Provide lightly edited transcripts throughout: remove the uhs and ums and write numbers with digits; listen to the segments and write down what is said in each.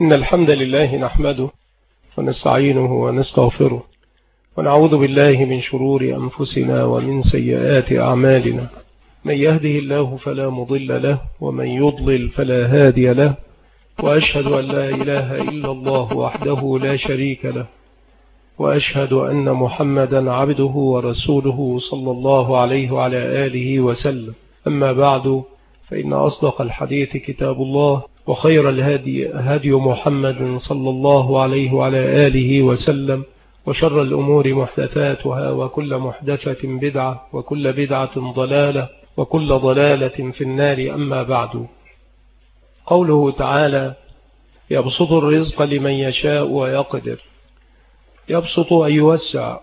إن الحمد لله نحمده ونستعينه ونستغفره ونعوذ بالله من شرور أنفسنا ومن سيئات أعمالنا. من يهده الله فلا مضل له ومن يضلل فلا هادي له، وأشهد أن لا إله إلا الله وحده لا شريك له، وأشهد أن محمدا عبده ورسوله صلى الله عليه وعلى آله وسلم. أما بعد، فإن أصدق الحديث كتاب الله، وخير الهدي هدي محمد صلى الله عليه وعلى آله وسلم، وشر الأمور محدثاتها، وكل محدثة بدعة، وكل بدعة ضلالة، وكل ضلالة في النار. أما بعد، قوله تعالى: يبسط الرزق لمن يشاء ويقدر. يبسط أن يوسع.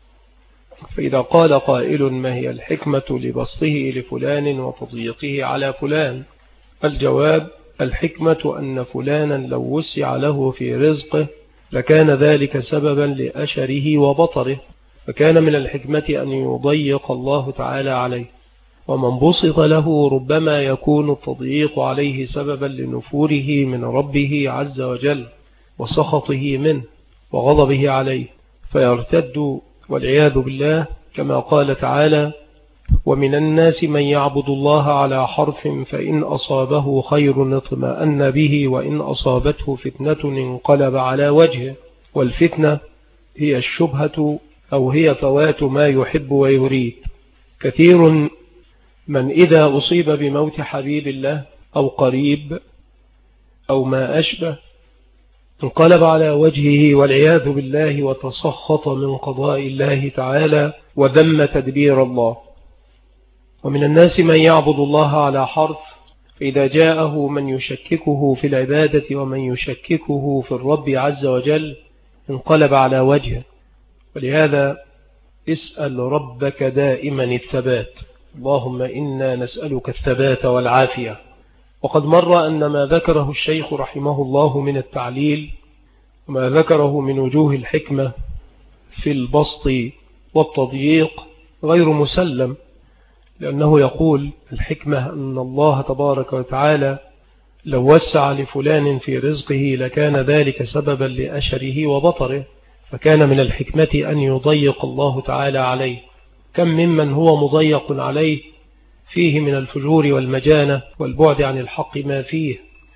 فإذا قال قائل: ما هي الحكمة لبسطه لفلان وتضييقه على فلان؟ الجواب: الحكمة أن فلانا لو وسع له في رزقه لكان ذلك سببا لأشره وبطره، فكان من الحكمة أن يضيق الله تعالى عليه. ومن بسط له ربما يكون التضييق عليه سببا لنفوره من ربه عز وجل وسخطه منه وغضبه عليه، فيرتد والعياذ بالله، كما قال تعالى: ومن الناس من يعبد الله على حرف فإن أصابه خير اطمأن به وإن أصابته فتنة انقلب على وجهه. والفتنة هي الشبهة أو هي فوات ما يحب ويريد. كثير من إذا أصيب بموت حبيب الله أو قريب أو ما أشبه انقلب على وجهه والعياذ بالله، وتسخط من قضاء الله تعالى وذم تدبير الله. ومن الناس من يعبد الله على حرف، فإذا جاءه من يشككه في العبادة ومن يشككه في الرب عز وجل انقلب على وجهه. ولهذا اسأل ربك دائما الثبات. اللهم إنا نسألك الثبات والعافية. وقد مر أن ما ذكره الشيخ رحمه الله من التعليل وما ذكره من وجوه الحكمة في البسط والتضييق غير مسلم، لأنه يقول: الحكمة أن الله تبارك وتعالى لو وسع لفلان في رزقه لكان ذلك سببا لأشره وبطره، فكان من الحكمة أن يضيق الله تعالى عليه. كم ممن هو مضيق عليه فيه من الفجور والمجانة والبعد عن الحق ما فيه،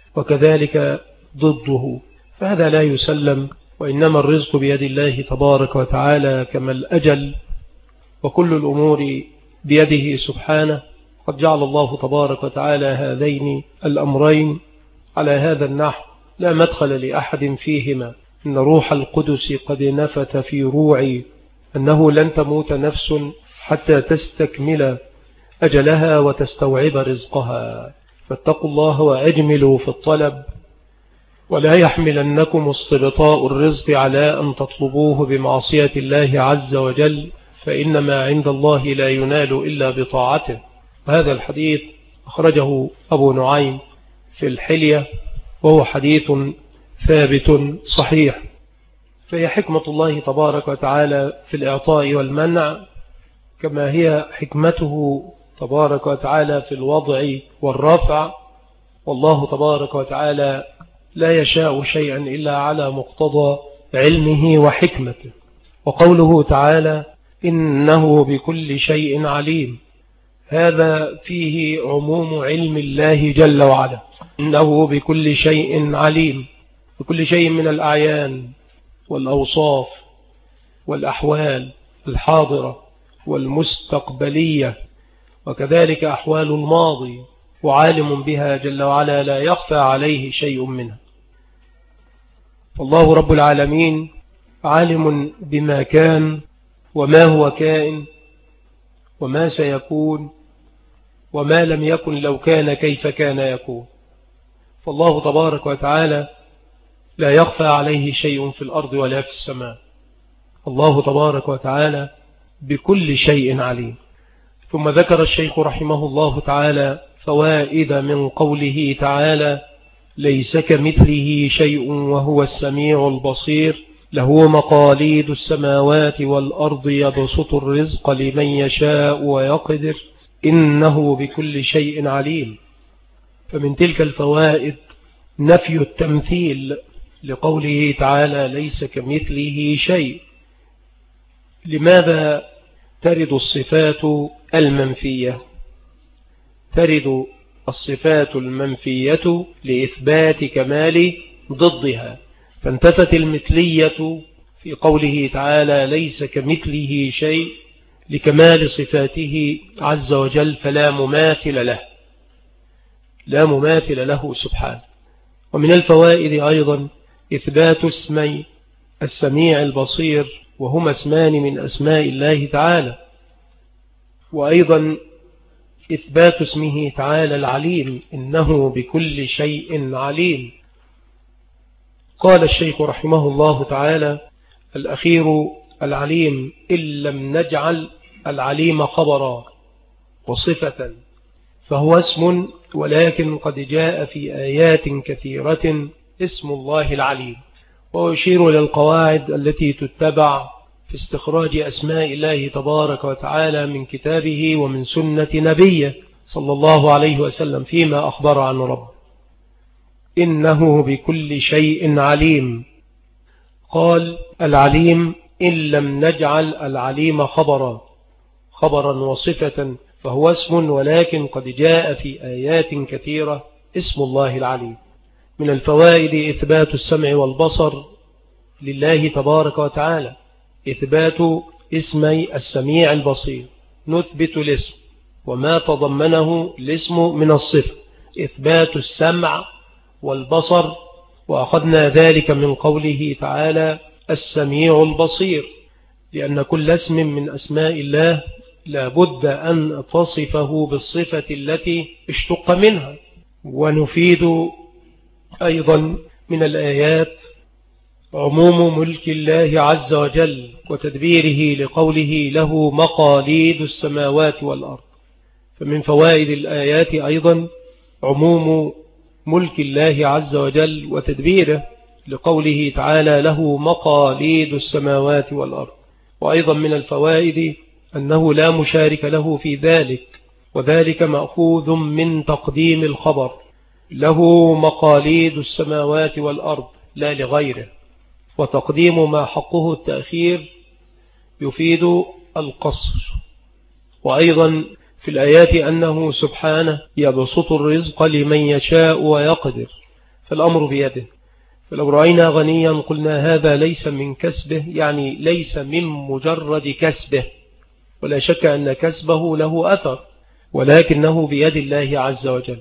وكذلك ضده، فهذا لا يسلم. وإنما الرزق بيد الله تبارك وتعالى كما الأجل، وكل الأمور بيده سبحانه. قد جعل الله تبارك وتعالى هذين الأمرين على هذا النحو: لا مدخل لأحد فيهما. إن روح القدس قد نفث في روعي أنه لن تموت نفس حتى تستكمل أجلها وتستوعب رزقها، فاتقوا الله وأجملوا في الطلب، ولا يحملنكم استبطاء الرزق على أن تطلبوه بمعصية الله عز وجل، فإنما عند الله لا ينال إلا بطاعته. وهذا الحديث أخرجه أبو نعيم في الحلية، وهو حديث ثابت صحيح. فهي حكمة الله تبارك وتعالى في الإعطاء والمنع، كما هي حكمته تبارك وتعالى في الوضع والرفع. والله تبارك وتعالى لا يشاء شيئا إلا على مقتضى علمه وحكمته. وقوله تعالى: إنه بكل شيء عليم، هذا فيه عموم علم الله جل وعلا. إنه بكل شيء عليم، بكل شيء من الأعيان والأوصاف والأحوال الحاضرة والمستقبلية، وكذلك أحوال الماضي، وعالم بها جل وعلا، لا يخفى عليه شيء منها. فالله رب العالمين عالم بما كان وما هو كائن وما سيكون وما لم يكن لو كان كيف كان يكون. فالله تبارك وتعالى لا يخفى عليه شيء في الأرض ولا في السماء. الله تبارك وتعالى بكل شيء عليم. ثم ذكر الشيخ رحمه الله تعالى فوائد من قوله تعالى: ليس كمثله شيء وهو السميع البصير، له مقاليد السماوات والأرض يبسط الرزق لمن يشاء ويقدر، إنه بكل شيء عليم. فمن تلك الفوائد نفي التمثيل لقوله تعالى ليس كمثله شيء. لماذا ترد الصفات المنفية؟ ترد الصفات المنفية لإثبات كمال ضدها، فانتفت المثلية في قوله تعالى ليس كمثله شيء لكمال صفاته عز وجل، فلا مماثل له، لا مماثل له سبحانه. ومن الفوائد أيضا إثبات اسمي السميع البصير، وهما اسمان من أسماء الله تعالى، وأيضا إثبات اسمه تعالى العليم، إنه بكل شيء عليم. قال الشيخ رحمه الله تعالى الأخير العليم إن لم نجعل العليم خبرا وصفة، فهو اسم ولكن قد جاء في آيات كثيرة اسم الله العليم. ويشير للقواعد التي تتبع في استخراج أسماء الله تبارك وتعالى من كتابه ومن سنة نبيه صلى الله عليه وسلم فيما أخبر عن رب. إنه بكل شيء عليم. قال العليم إن لم نجعل العليم خبرا وصفة، فهو اسم ولكن قد جاء في آيات كثيرة اسم الله العليم. من الفوائد إثبات السمع والبصر لله تبارك وتعالى، إثبات اسمي السميع البصير، نثبت الاسم وما تضمنه الاسم من الصفة، إثبات السمع والبصر، وأخذنا ذلك من قوله تعالى السميع البصير، لأن كل اسم من أسماء الله لا بد أن تصفه بالصفة التي اشتق منها. ونفيد أيضا من الآيات عموم ملك الله عز وجل وتدبيره لقوله له مقاليد السماوات والأرض. فمن فوائد الآيات أيضا عموم ملك الله عز وجل وتدبيره لقوله تعالى له مقاليد السماوات والأرض. وأيضا من الفوائد أنه لا مشارك له في ذلك، وذلك مأخوذ من تقديم الخبر له مقاليد السماوات والأرض لا لغيره، وتقديم ما حقه التأخير يفيد القصر. وأيضا في الآيات أنه سبحانه يبسط الرزق لمن يشاء ويقدر، فالأمر بيده. فلو رأينا غنيا قلنا هذا ليس من كسبه، يعني ليس من مجرد كسبه، ولا شك أن كسبه له أثر، ولكنه بيد الله عز وجل.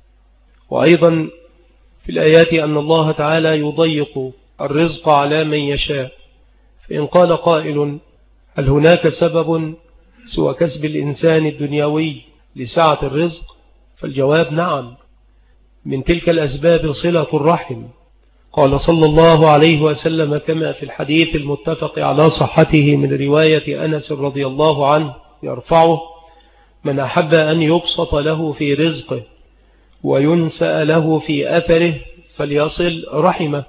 وأيضا في الآيات أن الله تعالى يضيق الرزق على من يشاء. فإن قال قائل هل هناك سبب سوى كسب الإنسان الدنيوي لسعة الرزق؟ فالجواب نعم، من تلك الأسباب صلة الرحم. قال صلى الله عليه وسلم كما في الحديث المتفق على صحته من رواية أنس رضي الله عنه يرفعه: من أحب أن يبسط له في رزقه وينسأ له في أثره فليصل رحمه.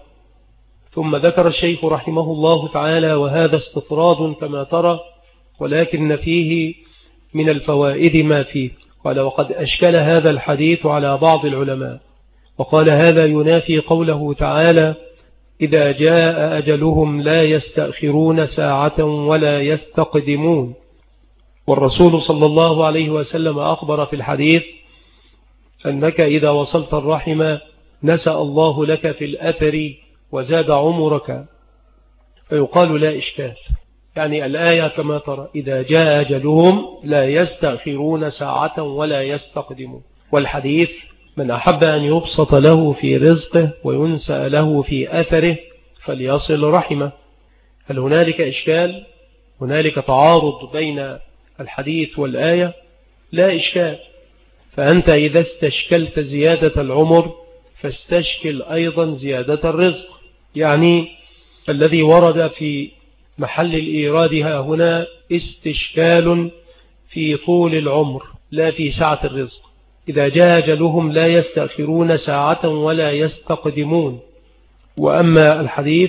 ثم ذكر الشيخ رحمه الله تعالى، وهذا استطراد كما ترى، ولكن فيه من الفوائد ما فيه. قال وقد أشكل هذا الحديث على بعض العلماء، وقال هذا ينافي قوله تعالى إذا جاء أجلهم لا يستأخرون ساعة ولا يستقدمون. والرسول صلى الله عليه وسلم أخبر في الحديث أنك إذا وصلت الرحم نسأ الله لك في الأثر وزاد عمرك، فيقال لا إشكال، يعني الآية كما ترى إذا جاء أجلهم لا يستأخرون ساعة ولا يستقدمون، والحديث من أحب أن يبسط له في رزقه وينسأ له في أثره فليصل رحمه. هل هنالك إشكال؟ هنالك تعارض بين الحديث والآية؟ لا إشكال. فأنت إذا استشكلت زيادة العمر فاستشكل أيضا زيادة الرزق، يعني الذي ورد في محل الإيراد هنا استشكال في طول العمر لا في سعة الرزق. إذا جاء أجلهم لا يستأخرون ساعة ولا يستقدمون. وأما الحديث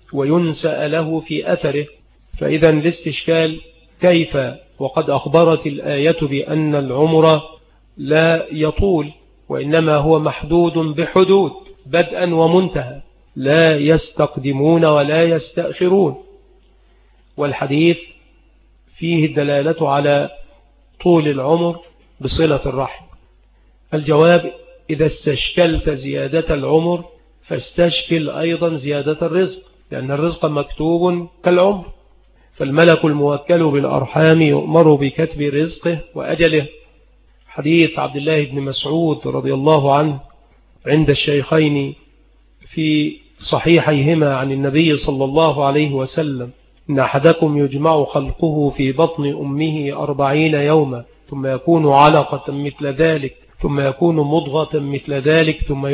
وينسأ له في أثره، فإذا الاستشكال كيف وقد أخبرت الآية بأن العمر لا يطول، وإنما هو محدود بحدود بدءا ومنتهى، لا يستقدمون ولا يستأخرون. والحديث فيه الدلالة على طول العمر بصلة الرحم. الجواب: إذا استشكلت زيادة العمر فاستشكل أيضا زيادة الرزق، لأن الرزق مكتوب كالعمر، فالملك الموكل بالأرحام يؤمر بكتب رزقه وأجله. حديث عبد الله بن مسعود رضي الله عنه عند الشيخين في صحيحيهما عن النبي صلى الله عليه وسلم: إن أحدكم يجمع خلقه في بطن أمه 40 يوما ثم يكون علقة مثل ذلك ثم يكون مضغة مثل ذلك ثم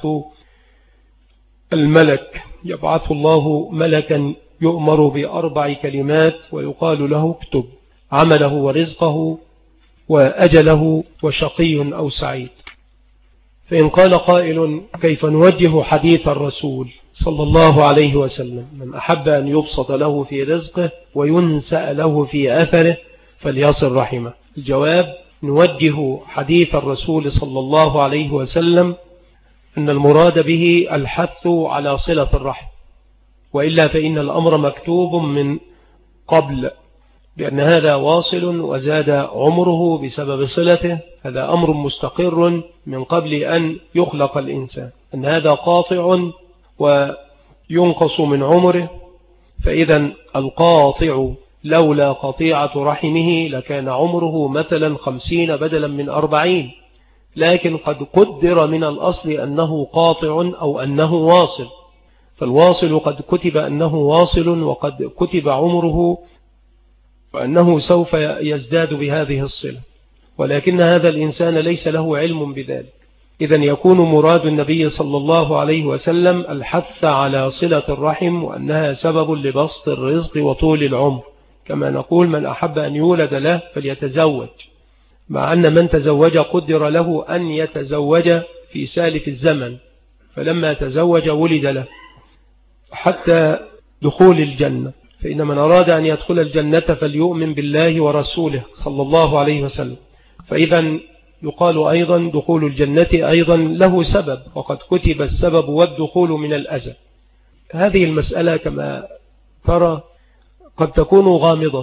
يبعث الله ملكا يؤمر ب4 كلمات ويقال له: اكتب عمله ورزقه وأجله وشقي أو سعيد. فإن قال قائل: كيف نوجه حديث الرسول صلى الله عليه وسلم: من أحب أن يبسط له في رزقه وينسأ له في أثره فليصل رحمه. الجواب: نوجه حديث الرسول صلى الله عليه وسلم أن المراد به الحث على صلة الرحم، وإلا فإن الأمر مكتوب من قبل، لأن هذا واصل وزاد عمره بسبب صلته، هذا أمر مستقر من قبل أن يخلق الإنسان، أن هذا قاطع وينقص من عمره. فإذا القاطع لولا قطيعة رحمه لكان عمره مثلا 50 بدلا من 40، لكن قد قدر من الأصل أنه قاطع أو أنه واصل، فالواصل قد كتب أنه واصل وقد كتب عمره وأنه سوف يزداد بهذه الصلة، ولكن هذا الإنسان ليس له علم بذلك. إذن يكون مراد النبي صلى الله عليه وسلم الحث على صلة الرحم، وأنها سبب لبسط الرزق وطول العمر، كما نقول: من أحب أن يولد له فليتزوج، مع أن من تزوج قدر له أن يتزوج في سالف الزمن، فلما تزوج ولد له حتى دخول الجنة. فإن من أراد أن يدخل الجنة فليؤمن بالله ورسوله صلى الله عليه وسلم. فإذا يقال أيضا دخول الجنة أيضا له سبب، وقد كتب السبب والدخول من الأزل. هذه المسألة كما ترى قد تكون غامضة،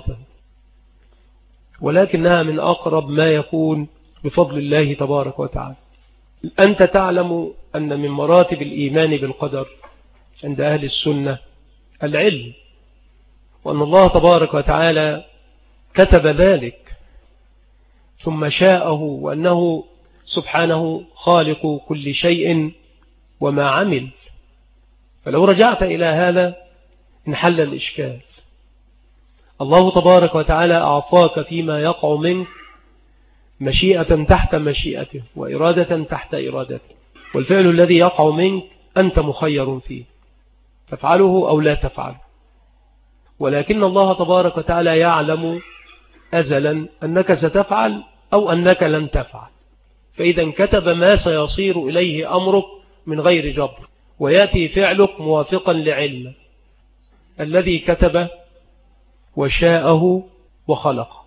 ولكنها من أقرب ما يكون بفضل الله تبارك وتعالى. أنت تعلم أن من مراتب الإيمان بالقدر عند أهل السنة العلم، وأن الله تبارك وتعالى كتب ذلك ثم شاءه، وأنه سبحانه خالق كل شيء وما عمل. فلو رجعت إلى هذا انحل الإشكال. الله تبارك وتعالى أعطاك فيما يقع منك مشيئة تحت مشيئته وإرادة تحت إرادته، والفعل الذي يقع منك أنت مخير فيه، تفعله أو لا تفعله، ولكن الله تبارك وتعالى يعلم أزلا أنك ستفعل أو أنك لن تفعل، فإذا كتب ما سيصير إليه أمرك من غير جبر، ويأتي فعلك موافقا لعلمه الذي كتب وشاءه وخلقه.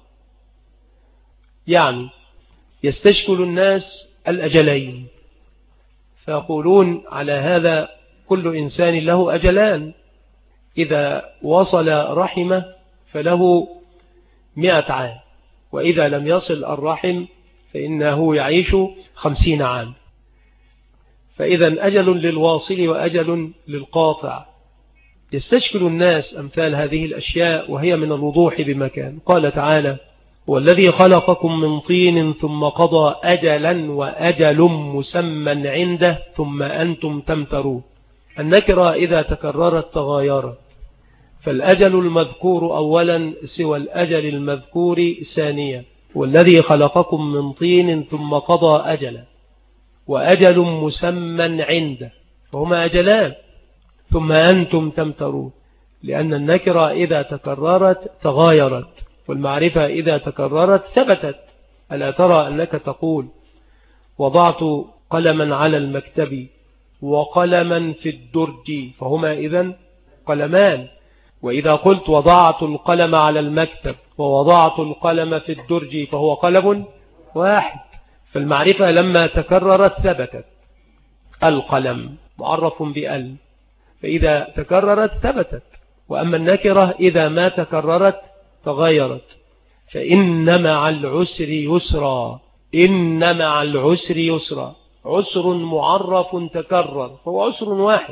يعني يستشكل الناس الأجلين، فيقولون على هذا: كل إنسان له أجلان، إذا وصل رحمه فله 100 عام، وإذا لم يصل الرحم فإنه يعيش 50 عام. فإذا أجل للواصل وأجل للقاطع. يستشكل الناس أمثال هذه الأشياء، وهي من الوضوح بمكان. قال تعالى: والذي خلقكم من طين ثم قضى أجلا وأجل مسمى عنده ثم أنتم تمترون. النكرة إذا تكررت تغايرت، فالأجل المذكور أولا سوى الأجل المذكور ثانيا. والذي خلقكم من طين ثم قضى أجلا وأجل مسمى عنده، فهما أجلان. ثم أنتم تمترون، لأن النكرة إذا تكررت تغايرت، والمعرفة إذا تكررت ثبتت. ألا ترى أنك تقول: وضعت قلما على المكتب وقلما في الدرج، فهما إذن قلمان. وإذا قلت وضعت القلم على المكتب ووضعت القلم في الدرج فهو قلم واحد. فالمعرفة لما تكررت ثبتت. القلم معرف بأل، فإذا تكررت ثبتت، وأما النكرة إذا ما تكررت تغيرت. فإن مع العسر يسرا، إن مع العسر يسرا، عسر معرف تكرر فهو عسر واحد،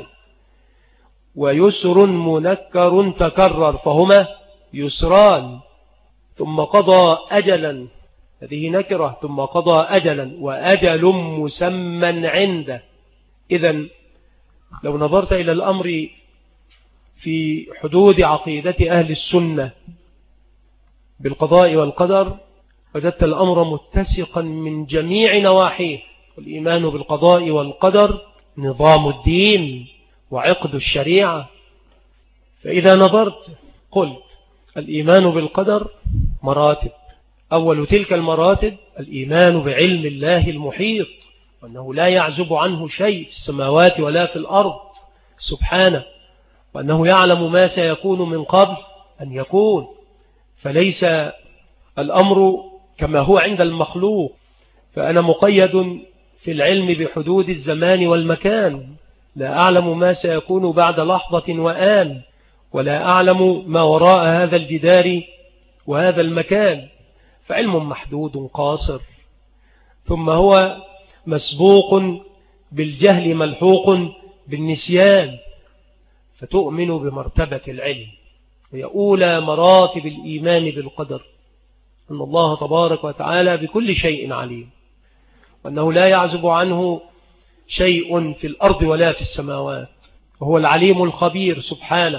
ويسر منكر تكرر فهما يسران. ثم قضى أجلا، هذه نكرة، ثم قضى أجلا وأجل مسمى عنده. إذن لو نظرت إلى الأمر في حدود عقيدة أهل السنة بالقضاء والقدر وجدت الأمر متسقا من جميع نواحيه. والإيمان بالقضاء والقدر نظام الدين وعقد الشريعة. فإذا نظرت قلت الإيمان بالقدر مراتب، أول تلك المراتب الإيمان بعلم الله المحيط، وأنه لا يعزب عنه شيء في السماوات ولا في الأرض سبحانه، وأنه يعلم ما سيكون من قبل أن يكون، فليس الأمر كما هو عند المخلوق. فأنا مقيد في العلم بحدود الزمان والمكان، لا أعلم ما سيكون بعد لحظة وآن، ولا أعلم ما وراء هذا الجدار وهذا المكان، فعلم محدود قاصر. ثم هو مسبوق بالجهل ملحوق بالنسيان، فتؤمن بمرتبة العلم، وهي أولى مراتب الإيمان بالقدر، أن الله تبارك وتعالى بكل شيء عليم، وأنه لا يعزب عنه شيء في الأرض ولا في السماوات، وهو العليم الخبير سبحانه.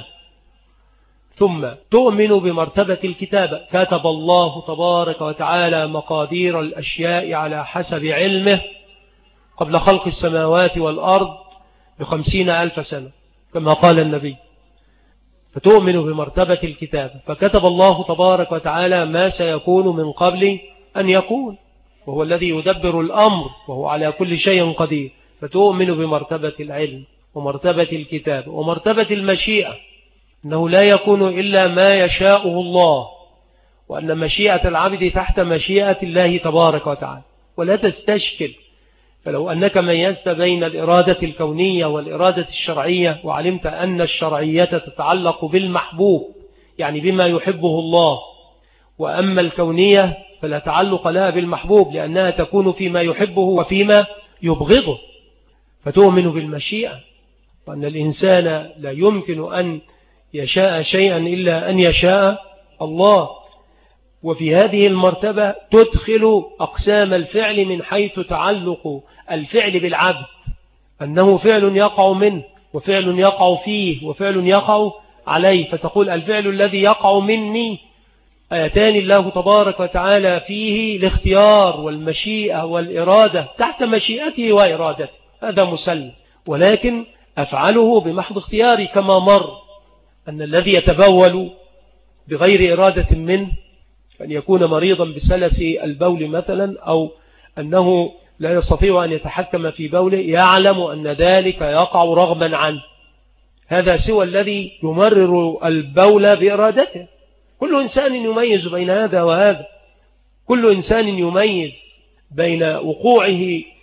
ثم تؤمن بمرتبة الكتابة، كتب الله تبارك وتعالى مقادير الأشياء على حسب علمه قبل خلق السماوات والأرض ب50,000 سنة كما قال النبي. فتؤمن بمرتبة الكتابة، فكتب الله تبارك وتعالى ما سيكون من قبل أن يكون، وهو الذي يدبر الأمر وهو على كل شيء قدير. فتؤمن بمرتبة العلم ومرتبة الكتاب ومرتبة المشيئة، أنه لا يكون إلا ما يشاءه الله، وأن مشيئة العبد تحت مشيئة الله تبارك وتعالى ولا تستشكل. فلو أنك ميزت بين الإرادة الكونية والإرادة الشرعية وعلمت أن الشرعية تتعلق بالمحبوب يعني بما يحبه الله، وأما الكونية فلا تعلق لها بالمحبوب لأنها تكون فيما يحبه وفيما يبغضه. فتؤمن بالمشيئة، وأن الإنسان لا يمكن أن يشاء شيئا إلا أن يشاء الله. وفي هذه المرتبة تدخل أقسام الفعل من حيث تعلق الفعل بالعبد، أنه فعل يقع منه وفعل يقع فيه وفعل يقع عليه. فتقول الفعل الذي يقع مني آيتان الله تبارك وتعالى فيه الاختيار والمشيئة والإرادة تحت مشيئته وإرادته، هذا مسلم، ولكن أفعله بمحض اختياري كما مر أن الذي يتبول بغير إرادة منه، أن يكون مريضا بسلس البول مثلا، أو أنه لا يستطيع أن يتحكم في بوله، يعلم أن ذلك يقع رغما عنه، هذا سوى الذي يمرر البول بإرادته. كل إنسان يميز بين هذا وهذا، كل إنسان يميز بين وقوعه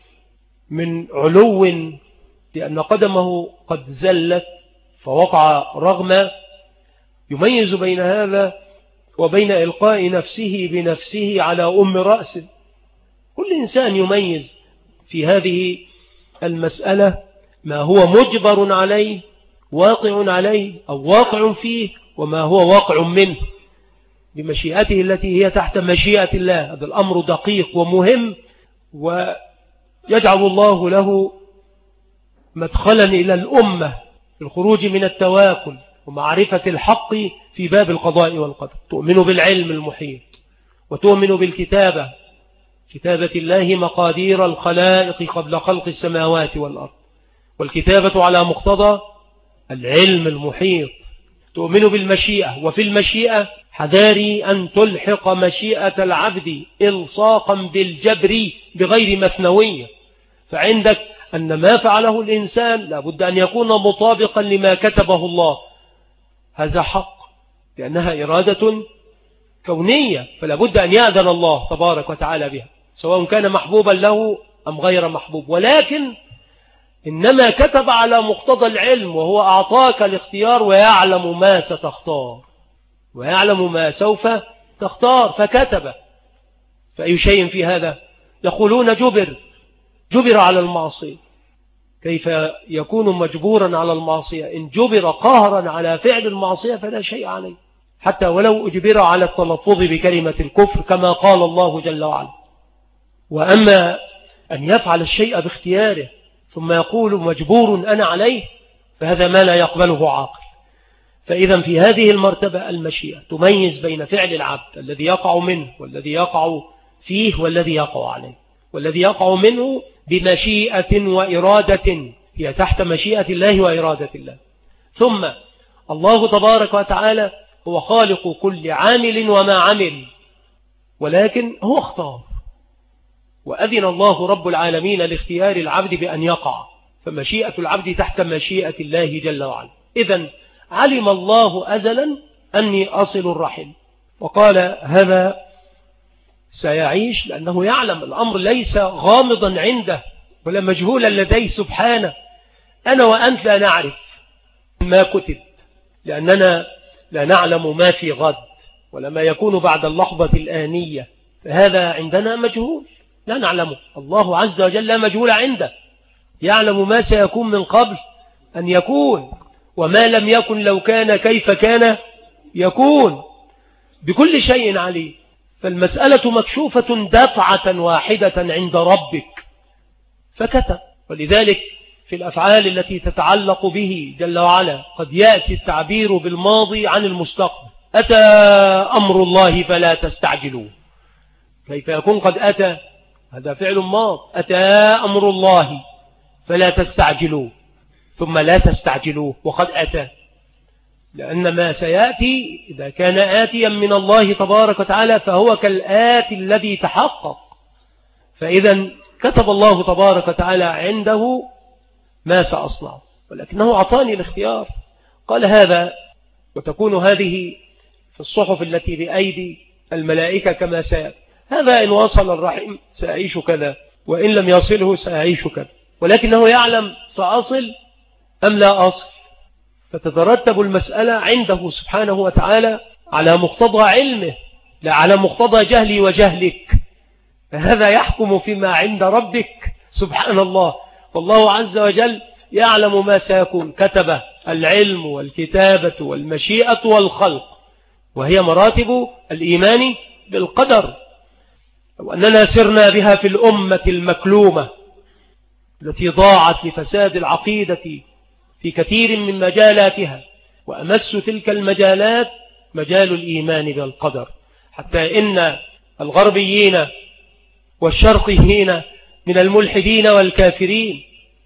من علو لأن قدمه قد زلت فوقع رغما، يميز بين هذا وبين إلقاء نفسه بنفسه على أم رأسه. كل إنسان يميز في هذه المسألة ما هو مجبر عليه واقع عليه أو واقع فيه، وما هو واقع منه بمشيئته التي هي تحت مشيئة الله. هذا الأمر دقيق ومهم، ويجعل الله له مدخلا إلى الأمة في الخروج من التواكل ومعرفة الحق في باب القضاء والقدر. تؤمن بالعلم المحيط، وتؤمن بالكتابة، كتابة الله مقادير الخلائق قبل خلق السماوات والأرض، والكتابة على مقتضى العلم المحيط. تؤمن بالمشيئة، وفي المشيئة حذاري أن تلحق مشيئة العبد إلصاقا بالجبر بغير مثنوية، فعندك أن ما فعله الإنسان لابد أن يكون مطابقا لما كتبه الله، هذا حق لأنها إرادة كونية، فلا بد أن يأذن الله تبارك وتعالى بها، سواء كان محبوبا له أم غير محبوب. ولكن إنما كتب على مقتضى العلم، وهو أعطاك الاختيار ويعلم ما ستختار ويعلم ما سوف تختار فكتب. فأي شيء في هذا؟ يقولون جبر على المعصية. كيف يكون مجبورا على المعصية؟ إن جبر قهرا على فعل المعصية فلا شيء عليه، حتى ولو أجبر على التلفظ بكلمة الكفر كما قال الله جل وعلا. وأما أن يفعل الشيء باختياره ثم يقول مجبور أنا عليه، فهذا ما لا يقبله عاقل. فإذا في هذه المرتبة المشيئة تميز بين فعل العبد الذي يقع منه والذي يقع فيه والذي يقع عليه. والذي يقع منه بمشيئة وإرادة، هي تحت مشيئة الله وإرادة الله. ثم الله تبارك وتعالى هو خالق كل عامل وما عمل، ولكن هو اختار، وأذن الله رب العالمين لاختيار العبد بأن يقع، فمشيئة العبد تحت مشيئة الله جل وعلا. إذن علم الله أزلا أني أصل الرحم، وقال هذا سيعيش، لأنه يعلم الأمر ليس غامضا عنده ولا مجهولا لديه سبحانه. أنا وأنت لا نعرف ما كتب، لأننا لا نعلم ما في غد ولا ما يكون بعد اللحظة الآنية، فهذا عندنا مجهول لا نعلمه. الله عز وجل لا مجهول عنده، يعلم ما سيكون من قبل أن يكون، وما لم يكن لو كان كيف كان يكون، بكل شيء عليه. فالمسألة مكشوفة دفعة واحدة عند ربك فكتب. ولذلك في الأفعال التي تتعلق به جل وعلا قد يأتي التعبير بالماضي عن المستقبل. أتى أمر الله فلا تستعجلوه. كيف يكون قد أتى؟ هذا فعل ماض. أتى أمر الله فلا تستعجلوه، ثم لا تستعجلوه وقد أتى، لأن ما سيأتي إذا كان آتيا من الله تبارك وتعالى فهو كالآتي الذي تحقق. فإذا كتب الله تبارك وتعالى عنده ما سأصنع، ولكنه أعطاني الاختيار. قال هذا، وتكون هذه في الصحف التي بأيدي الملائكة كما سيأتي. هذا إن وصل الرحم سأعيش كذا، وإن لم يصله سأعيش كذا، ولكنه يعلم سأصل أم لا أصل. فتترتب المسألة عنده سبحانه وتعالى على مقتضى علمه، لا على مقتضى جهلي وجهلك. فهذا يحكم فيما عند ربك سبحان الله. والله عز وجل يعلم ما سيكون، كتبه العلم والكتابة والمشيئة والخلق، وهي مراتب الإيمان بالقدر. وأننا سرنا بها في الأمة المكلومة التي ضاعت لفساد العقيدة في كثير من مجالاتها، وأمس تلك المجالات مجال الإيمان بالقدر، حتى إن الغربيين والشرقيين من الملحدين والكافرين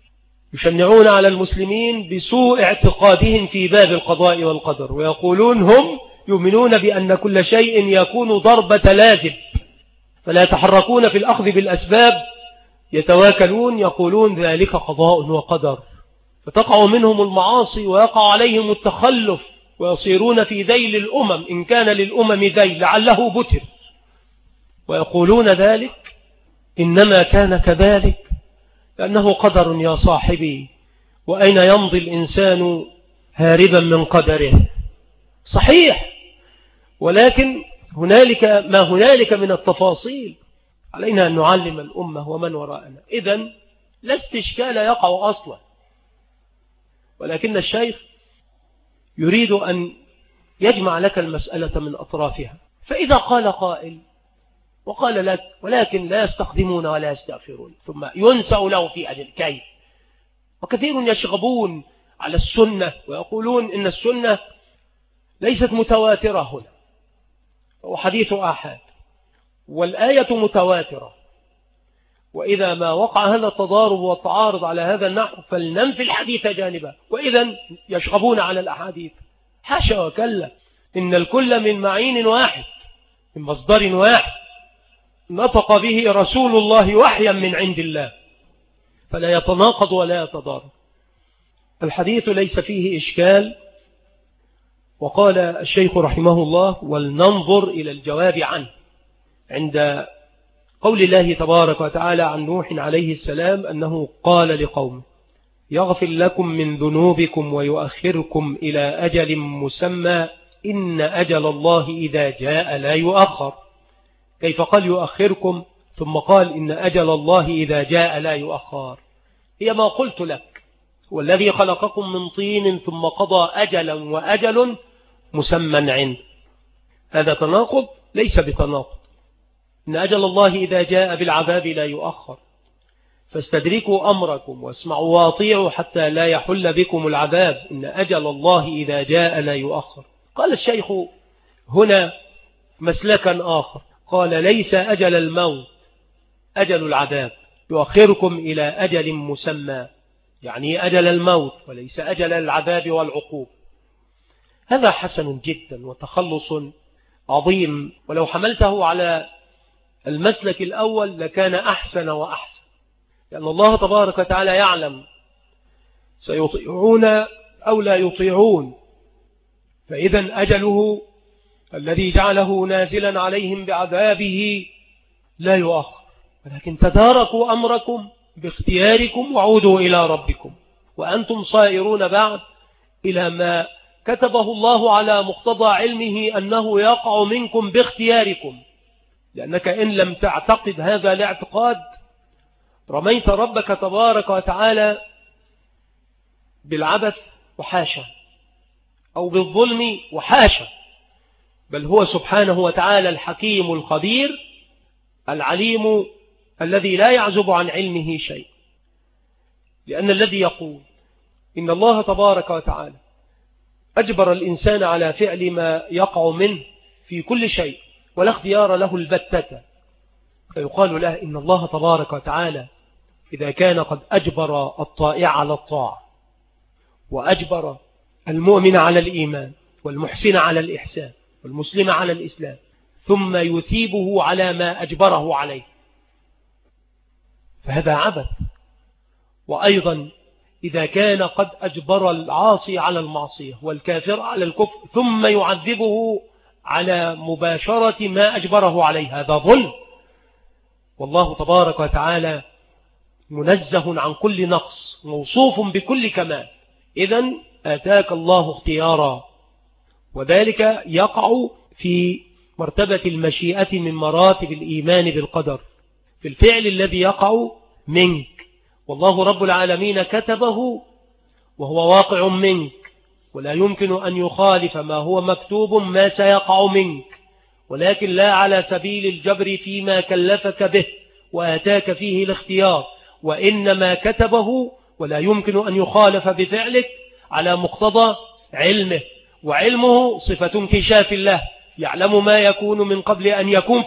يشنعون على المسلمين بسوء اعتقادهم في باب القضاء والقدر، ويقولون هم يؤمنون بأن كل شيء يكون ضربة لازم، فلا يتحركون في الأخذ بالأسباب، يتواكلون، يقولون ذلك قضاء وقدر، فتقع منهم المعاصي ويقع عليهم التخلف، ويصيرون في ذيل الأمم إن كان للأمم ذيل لعله بتر. ويقولون ذلك إنما كان كذلك لأنه قدر يا صاحبي، وأين يمضي الإنسان هاربا من قدره. صحيح، ولكن هنالك ما هنالك من التفاصيل علينا أن نعلم الأمة ومن وراءنا. إذن لا استشكال يقع أصلا، ولكن الشيخ يريد أن يجمع لك المسألة من أطرافها. فإذا قال قائل وقال لك ولكن لا يستقدمون ولا يستغفرون، ثم ينسأ له في أجل كيف؟ وكثير يشغبون على السنة ويقولون إن السنة ليست متواترة هنا، هو حديث آحاد، والآية متواترة، وإذا ما وقع هذا التضارب والتعارض على هذا النحو فلننفي الحديث جانبا، وإذا يشغبون على الأحاديث. حاشا وكلا، إن الكل من معين واحد، من مصدر واحد، نطق به رسول الله وحيا من عند الله، فلا يتناقض ولا يتضارب. الحديث ليس فيه إشكال. وقال الشيخ رحمه الله ولننظر إلى الجواب عنه عند قول الله تبارك وتعالى عن نوح عليه السلام أنه قال لقومه يغفر لكم من ذنوبكم ويؤخركم إلى أجل مسمى إن أجل الله إذا جاء لا يؤخر. كيف قال يؤخركم ثم قال إن أجل الله إذا جاء لا يؤخر؟ هي ما قلت لك، والذي خلقكم من طين ثم قضى أجلا وأجل مسمى عنده. هذا تناقض؟ ليس بتناقض. إن أجل الله إذا جاء بالعذاب لا يؤخر، فاستدركوا أمركم واسمعوا واطيعوا حتى لا يحل بكم العذاب إن أجل الله إذا جاء لا يؤخر. قال الشيخ هنا مسلكا آخر، قال ليس أجل الموت أجل العذاب، يؤخركم إلى أجل مسمى، يعني أجل الموت وليس أجل العذاب والعقوب. هذا حسن جدا وتخلص عظيم، ولو حملته على المسلك الأول لكان أحسن وأحسن، لأن الله تبارك وتعالى يعلم سيطيعون أو لا يطيعون، فإذا أجله الذي جعله نازلا عليهم بعذابه لا يؤخر، ولكن تداركوا أمركم باختياركم وعودوا إلى ربكم وأنتم صائرون بعد إلى ما كتبه الله على مقتضى علمه أنه يقع منكم باختياركم، لأنك إن لم تعتقد هذا الاعتقاد رميت ربك تبارك وتعالى بالعبث وحاشا، أو بالظلم وحاشا، بل هو سبحانه وتعالى الحكيم الخبير العليم الذي لا يعزب عن علمه شيء. لأن الذي يقول إن الله تبارك وتعالى أجبر الإنسان على فعل ما يقع منه في كل شيء ولا اختيار له البتة، فيقال له إن الله تبارك وتعالى إذا كان قد أجبر الطائع على الطاعة وأجبر المؤمن على الإيمان والمحسن على الإحسان والمسلم على الإسلام ثم يثيبه على ما أجبره عليه، فهذا عبث. وأيضا إذا كان قد أجبر العاصي على المعصية والكافر على الكفر ثم يعذبه على مباشرة ما أجبره عليه، هذا ظلم. والله تبارك وتعالى منزه عن كل نقص موصوف بكل كمال. إذن آتاك الله اختيارا، وذلك يقع في مرتبة المشيئة من مراتب الإيمان بالقدر، في الفعل الذي يقع منك، والله رب العالمين كتبه وهو واقع منك، ولا يمكن أن يخالف ما هو مكتوب ما سيقع منك، ولكن لا على سبيل الجبر فيما كلفك به وآتاك فيه الاختيار، وإنما كتبه ولا يمكن أن يخالف بفعلك على مقتضى علمه، وعلمه صفة انكشاف الله، يعلم ما يكون من قبل أن يكون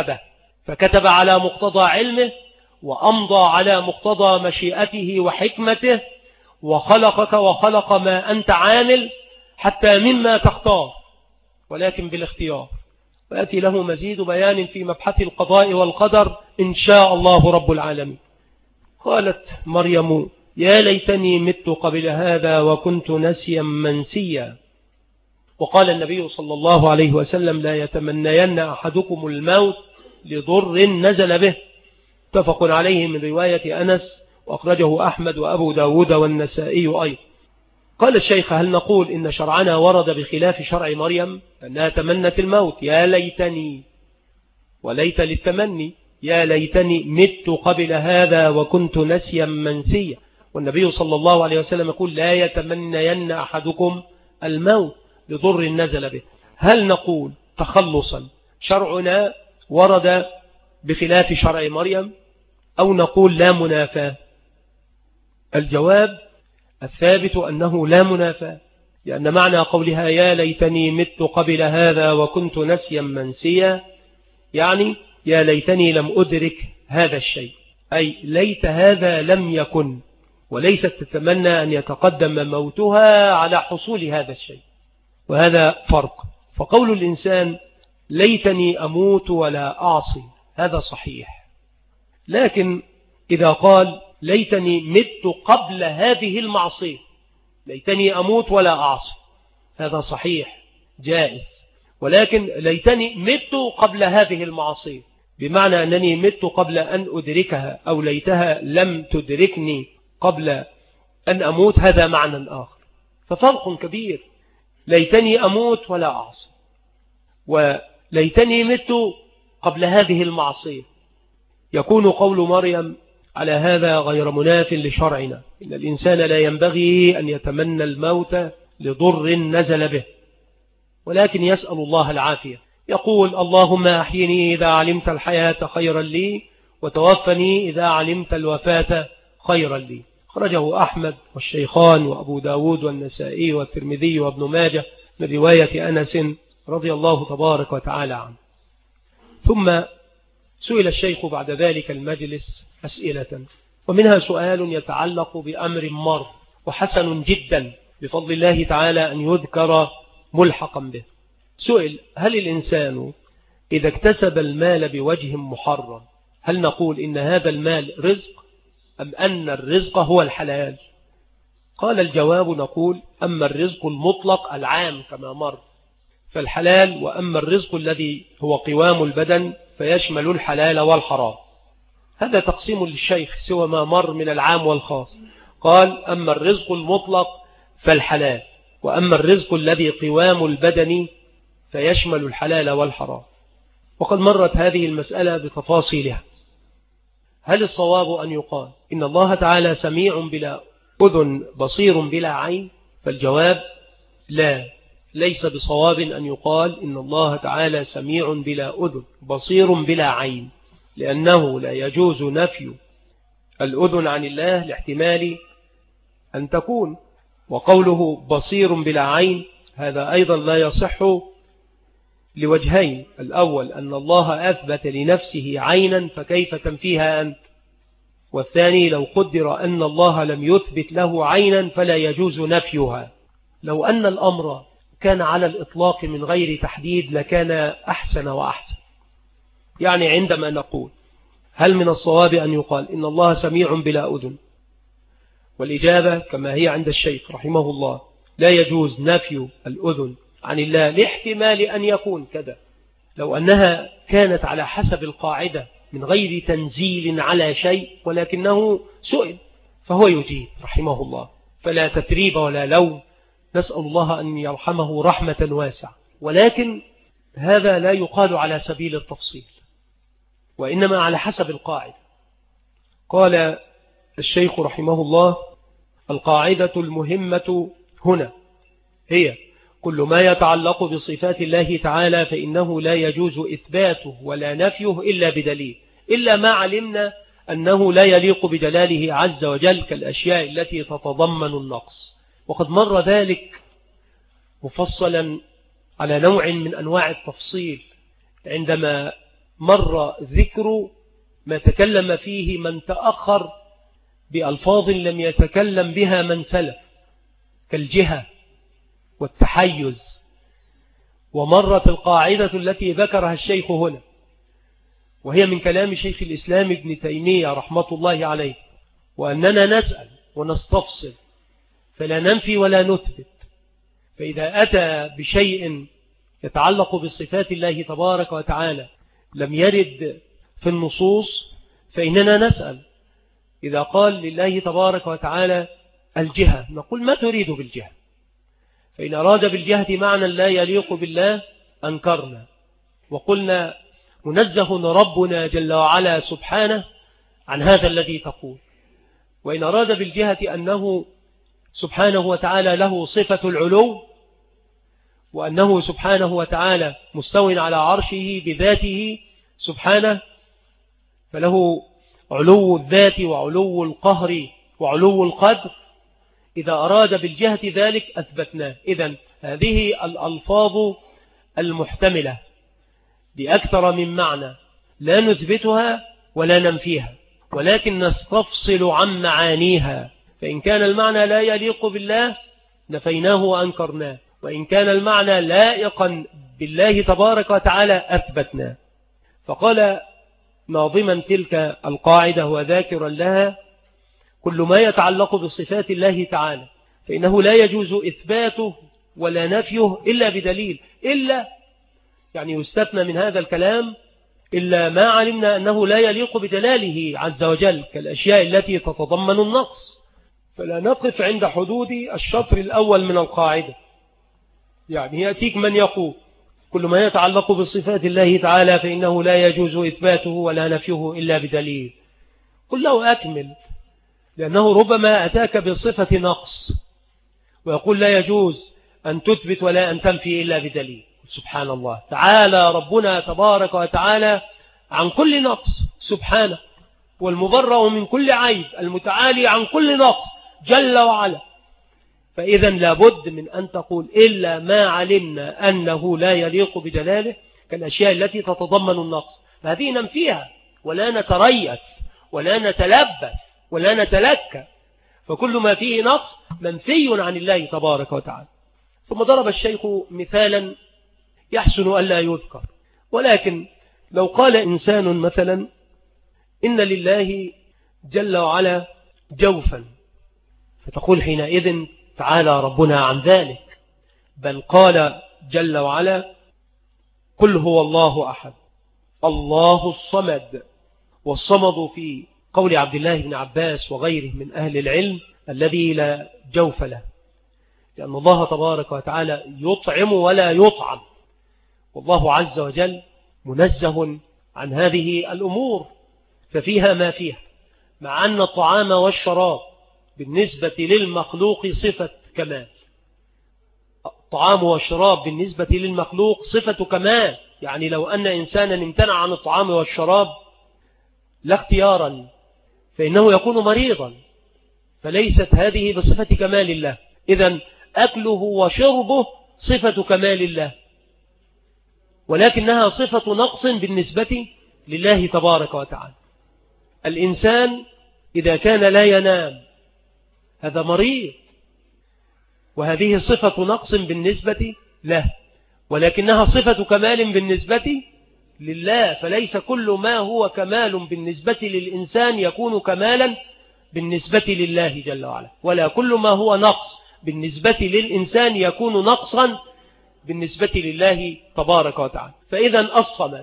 فكتب على مقتضى علمه وأمضى على مقتضى مشيئته وحكمته، وخلقك وخلق ما أنت عامل حتى مما تختار، ولكن بالاختيار. ويأتي له مزيد بيان في مبحث القضاء والقدر إن شاء الله رب العالمين. قالت مريم يا ليتني مت قبل هذا وكنت نسيا منسيا. وقال النبي صلى الله عليه وسلم لا يتمنين أحدكم الموت لضر نزل به، اتفق عليه من رواية أنس، وأخرجه أحمد وأبو داود والنسائي أيضا. قال الشيخ هل نقول إن شرعنا ورد بخلاف شرع مريم أنها تمنت الموت؟ يا ليتني، وليت للتمني، يا ليتني مت قبل هذا وكنت نسيا منسيا. والنبي صلى الله عليه وسلم يقول لا يتمنين أحدكم الموت لضر نزل به. هل نقول تخلصا شرعنا ورد بخلاف شرع مريم أو نقول لا منافاة؟ الجواب الثابت أنه لا منافاة، لأن معنى قولها يا ليتني مت قبل هذا وكنت نسيا منسيا يعني يا ليتني لم أدرك هذا الشيء، أي ليت هذا لم يكن، وليست تتمنى أن يتقدم موتها على حصول هذا الشيء، وهذا فرق. فقول الإنسان ليتني أموت ولا أعصي هذا صحيح، لكن إذا قال ليتني مت قبل هذه المعصية، ليتني أموت ولا أعصي، هذا صحيح جائز. ولكن ليتني مت قبل هذه المعصية بمعنى أنني مت قبل أن أدركها، أو ليتها لم تدركني قبل أن أموت هذا معنى آخر، ففرق كبير. ليتني أموت ولا أعصي، وليتني مت قبل هذه المعصية. يكون قول مريم على هذا غير مناف لشرعنا، إن الإنسان لا ينبغي أن يتمنى الموت لضر نزل به، ولكن يسأل الله العافية. يقول اللهم أحيني إذا علمت الحياة خيرا لي، وتوفني إذا علمت الوفاة خيرا لي. خرجه أحمد والشيخان وأبو داود والنسائي والترمذي وابن ماجه من رواية أنس رضي الله تبارك وتعالى عنه. ثم سئل الشيخ بعد ذلك المجلس أسئلة، ومنها سؤال يتعلق بأمر مر وحسن جدا بفضل الله تعالى أن يذكر ملحقا به. سئل: هل الإنسان إذا اكتسب المال بوجه محرم هل نقول إن هذا المال رزق أم أن الرزق هو الحلال؟ قال: الجواب نقول: أما الرزق المطلق العام كما مر فالحلال، وأما الرزق الذي هو قوام البدن فيشمل الحلال والحرام. هذا تقسيم للشيخ سوى ما مر من العام والخاص. قال: أما الرزق المطلق فالحلال، وأما الرزق الذي قوام البدن فيشمل الحلال والحرام. وقد مرت هذه المسألة بتفاصيلها. هل الصواب أن يقال إن الله تعالى سميع بلا أذن بصير بلا عين؟ فالجواب لا، ليس بصواب أن يقال إن الله تعالى سميع بلا أذن بصير بلا عين، لأنه لا يجوز نفي الأذن عن الله لاحتمال أن تكون. وقوله بصير بلا عين هذا أيضا لا يصح لوجهين: الأول أن الله أثبت لنفسه عينا فكيف تنفيها أنت؟ والثاني لو قدر أن الله لم يثبت له عينا فلا يجوز نفيها. لو أن الأمر كان على الإطلاق من غير تحديد لكان أحسن وأحسن. يعني عندما نقول هل من الصواب أن يقال إن الله سميع بلا أذن؟ والإجابة كما هي عند الشيخ رحمه الله: لا يجوز نفي الأذن عن الله لاحتمال أن يكون كذا. لو أنها كانت على حسب القاعدة من غير تنزيل على شيء ولكنه سئل فهو يجيب رحمه الله، فلا تثريب ولا لوم، نسأل الله أن يرحمه رحمة واسعة. ولكن هذا لا يقال على سبيل التفصيل، وإنما على حسب القاعدة. قال الشيخ رحمه الله: القاعدة المهمة هنا هي كل ما يتعلق بصفات الله تعالى فإنه لا يجوز إثباته ولا نفيه إلا بدليل، إلا ما علمنا أنه لا يليق بجلاله عز وجل كالأشياء التي تتضمن النقص. وقد مر ذلك مفصلا على نوع من أنواع التفصيل عندما مر ذكر ما تكلم فيه من تأخر بألفاظ لم يتكلم بها من سلف كالجهة والتحيز. ومرت القاعدة التي ذكرها الشيخ هنا، وهي من كلام شيخ الإسلام ابن تيمية رحمة الله عليه، وأننا نسأل ونستفصل فلا ننفي ولا نثبت. فإذا أتى بشيء يتعلق بصفات الله تبارك وتعالى لم يرد في النصوص فإننا نسأل. إذا قال لله تبارك وتعالى الجهة نقول: ما تريد بالجهة؟ فإن أراد بالجهة معنى لا يليق بالله أنكرنا وقلنا: منزه ربنا جل وعلا سبحانه عن هذا الذي تقول. وإن أراد بالجهة أنه سبحانه وتعالى له صفة العلو، وأنه سبحانه وتعالى مستو على عرشه بذاته سبحانه، فله علو الذات وعلو القهر وعلو القدر، إذا أراد بالجهة ذلك أثبتناه. إذن هذه الألفاظ المحتملة بأكثر من معنى لا نثبتها ولا ننفيها، ولكن نستفصل عن معانيها. فإن كان المعنى لا يليق بالله نفيناه وأنكرناه، وإن كان المعنى لائقا بالله تبارك وتعالى أثبتناه. فقال ناظما تلك القاعدة وذاكرا لها: كل ما يتعلق بصفات الله تعالى فإنه لا يجوز إثباته ولا نفيه إلا بدليل، إلا يعني يستثنى من هذا الكلام إلا ما علمنا أنه لا يليق بجلاله عز وجل كالأشياء التي تتضمن النقص، فلا نقف عند حدود الشطر الأول من القاعدة. يعني يأتيك من يقول كل ما يتعلق بصفات الله تعالى فإنه لا يجوز إثباته ولا نفيه إلا بدليل. قل له أكمل، لأنه ربما أتاك بصفة نقص ويقول لا يجوز أن تثبت ولا أن تنفي إلا بدليل. سبحان الله، تعالى ربنا تبارك وتعالى عن كل نقص سبحانه، والمبرأ من كل عيب، المتعالي عن كل نقص جل وعلا. فإذا لابد من أن تقول إلا ما علمنا أنه لا يليق بجلاله كالأشياء التي تتضمن النقص، فهذه ننفيها ولا نتريث ولا نتلبس ولا نتلكى، فكل ما فيه نقص منفي عن الله تبارك وتعالى. ثم ضرب الشيخ مثالا يحسن ألا يذكر، ولكن لو قال إنسان مثلا إن لله جل وعلا جوفا، فتقول حينئذ تعالى ربنا عن ذلك، بل قال جل وعلا قل هو الله أحد الله الصمد. والصمد في قول عبد الله بن عباس وغيره من أهل العلم الذي لا جوف له، لأن الله تبارك وتعالى يطعم ولا يطعم، والله عز وجل منزه عن هذه الأمور ففيها ما فيها، مع أن الطعام والشراب بالنسبة للمخلوق صفة كمال. الطعام والشراب بالنسبة للمخلوق صفة كمال، يعني لو أن إنسانا امتنع عن الطعام والشراب لا اختيارا فإنه يكون مريضا، فليست هذه بصفة كمال الله. إذن أكله وشربه صفة كمال الله، ولكنها صفة نقص بالنسبة لله تبارك وتعالى. الإنسان إذا كان لا ينام هذا مريض، وهذه صفة نقص بالنسبة له، ولكنها صفة كمال بالنسبة لله. فليس كل ما هو كمال بالنسبة للإنسان يكون كمالا بالنسبة لله جل وعلا، ولا كل ما هو نقص بالنسبة للإنسان يكون نقصا بالنسبة لله تبارك وتعالى. فإذا الصمد.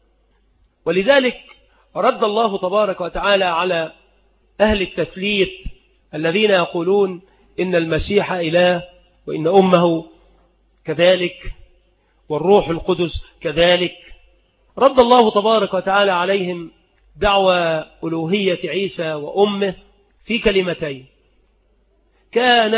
ولذلك رد الله تبارك وتعالى على أهل التثليث الذين يقولون إن المسيح إله وإن أمه كذلك والروح القدس كذلك. رد الله تبارك وتعالى عليهم دعوى ألوهية عيسى وأمه في كلمتين: كان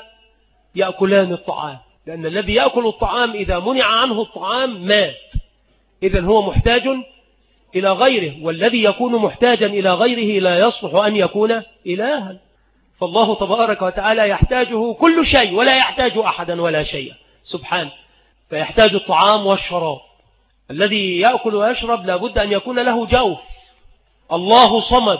يأكلان الطعام، لأن الذي يأكل الطعام إذا منع عنه الطعام مات، إذن هو محتاج إلى غيره، والذي يكون محتاجا إلى غيره لا يصلح أن يكون إلها. فالله تبارك وتعالى يحتاجه كل شيء ولا يحتاج أحدا ولا شيء سبحانه، فيحتاج الطعام والشراب. الذي يأكل ويشرب لابد أن يكون له جوف. الله صمد،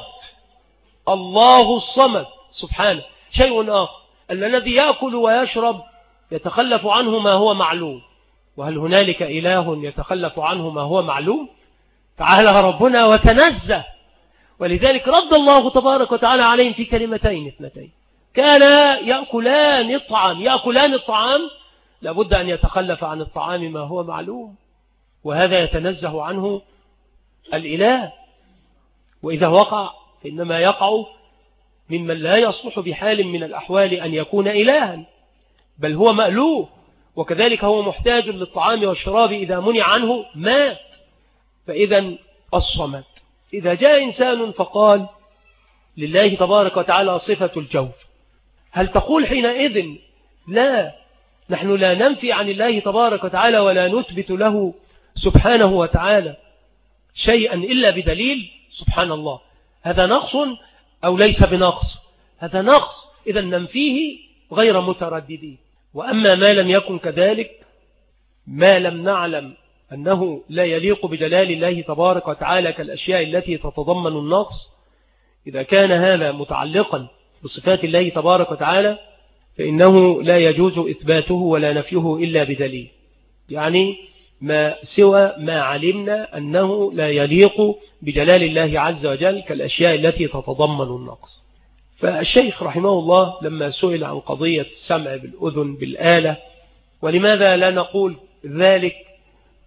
الله الصمد سبحانه. شيء آخر أن الذي يأكل ويشرب يتخلف عنه ما هو معلوم، وهل هنالك إله يتخلف عنه ما هو معلوم؟ تعالى ربنا وتنزه. ولذلك رد الله تبارك وتعالى عليهم في كلمتين اثنتين: كان يأكلان الطعام. يأكلان الطعام لابد أن يتخلف عن الطعام ما هو معلوم، وهذا يتنزه عنه الإله، وإذا وقع فإنما يقع ممن لا يصلح بحال من الأحوال أن يكون إلها، بل هو مألوه، وكذلك هو محتاج للطعام والشراب إذا منع عنه مات. فإذا الصمد. إذا جاء إنسان فقال لله تبارك وتعالى صفة الجوف، هل تقول حينئذ لا، نحن لا ننفي عن الله تبارك وتعالى ولا نثبت له سبحانه وتعالى شيئا إلا بدليل؟ سبحان الله، هذا نقص أو ليس بنقص؟ هذا نقص، إذا ننفيه غير مترددين. وأما ما لم يكن كذلك، ما لم نعلم أنه لا يليق بجلال الله تبارك وتعالى كالأشياء التي تتضمن النقص، إذا كان هذا متعلقا بصفات الله تبارك وتعالى فإنه لا يجوز إثباته ولا نفيه إلا بدليل، يعني ما سوى ما علمنا أنه لا يليق بجلال الله عز وجل كالأشياء التي تتضمن النقص. فالشيخ رحمه الله لما سئل عن قضية السمع بالأذن بالآلة، ولماذا لا نقول ذلك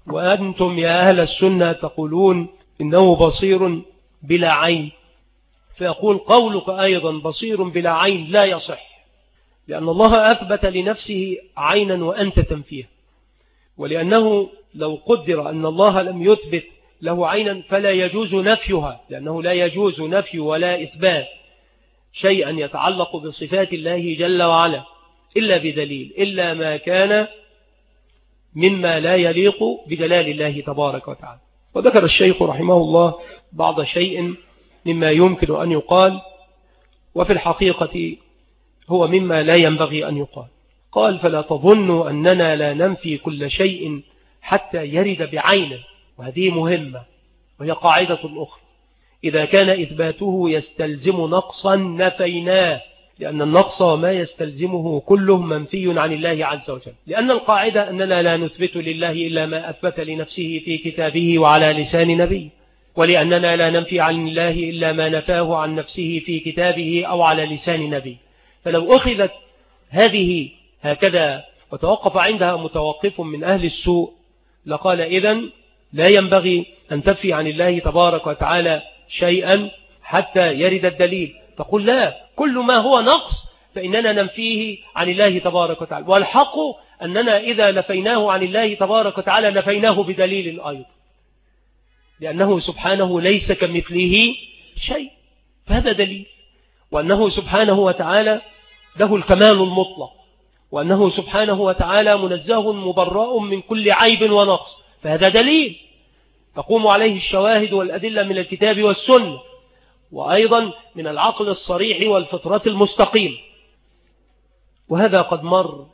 وأنتم يا أهل السنة تقولون إنه بصير بلا عين، فيقول قولك أيضا بصير بلا عين لا يصح، لأن الله أثبت لنفسه عينا وأنت تنفيها، ولأنه لو قدر أن الله لم يثبت له عينا فلا يجوز نفيها، لأنه لا يجوز نفي ولا إثبات شيئا يتعلق بصفات الله جل وعلا إلا بدليل، إلا ما كان مما لا يليق بجلال الله تبارك وتعالى. وذكر الشيخ رحمه الله بعض شيء مما يمكن أن يقال، وفي الحقيقة هو مما لا ينبغي أن يقال. قال: فلا تظنوا أننا لا ننفي كل شيء حتى يرد بعينه، وهذه مهمة وهي قاعدة أخرى. إذا كان إثباته يستلزم نقصا نفيناه، لأن النقص وما يستلزمه كله منفي عن الله عز وجل، لأن القاعدة أننا لا نثبت لله إلا ما أثبت لنفسه في كتابه وعلى لسان نبيه، ولأننا لا ننفي عن الله إلا ما نفاه عن نفسه في كتابه أو على لسان نبيه. فلو أخذت هذه هكذا وتوقف عندها متوقف من أهل السوء لقال: إذن لا ينبغي أن تنفي عن الله تبارك وتعالى شيئا حتى يرد الدليل. تقول: لا، كل ما هو نقص فإننا ننفيه عن الله تبارك وتعالى، والحق أننا إذا نفيناه عن الله تبارك وتعالى نفيناه بدليل أيضا، لأنه سبحانه ليس كمثله شيء، فهذا دليل. وأنه سبحانه وتعالى له الكمال المطلق، وأنه سبحانه وتعالى منزه مبرأ من كل عيب ونقص، فهذا دليل تقوم عليه الشواهد والأدلة من الكتاب والسنة، وأيضا من العقل الصريح والفطرة المستقيم. وهذا قد مر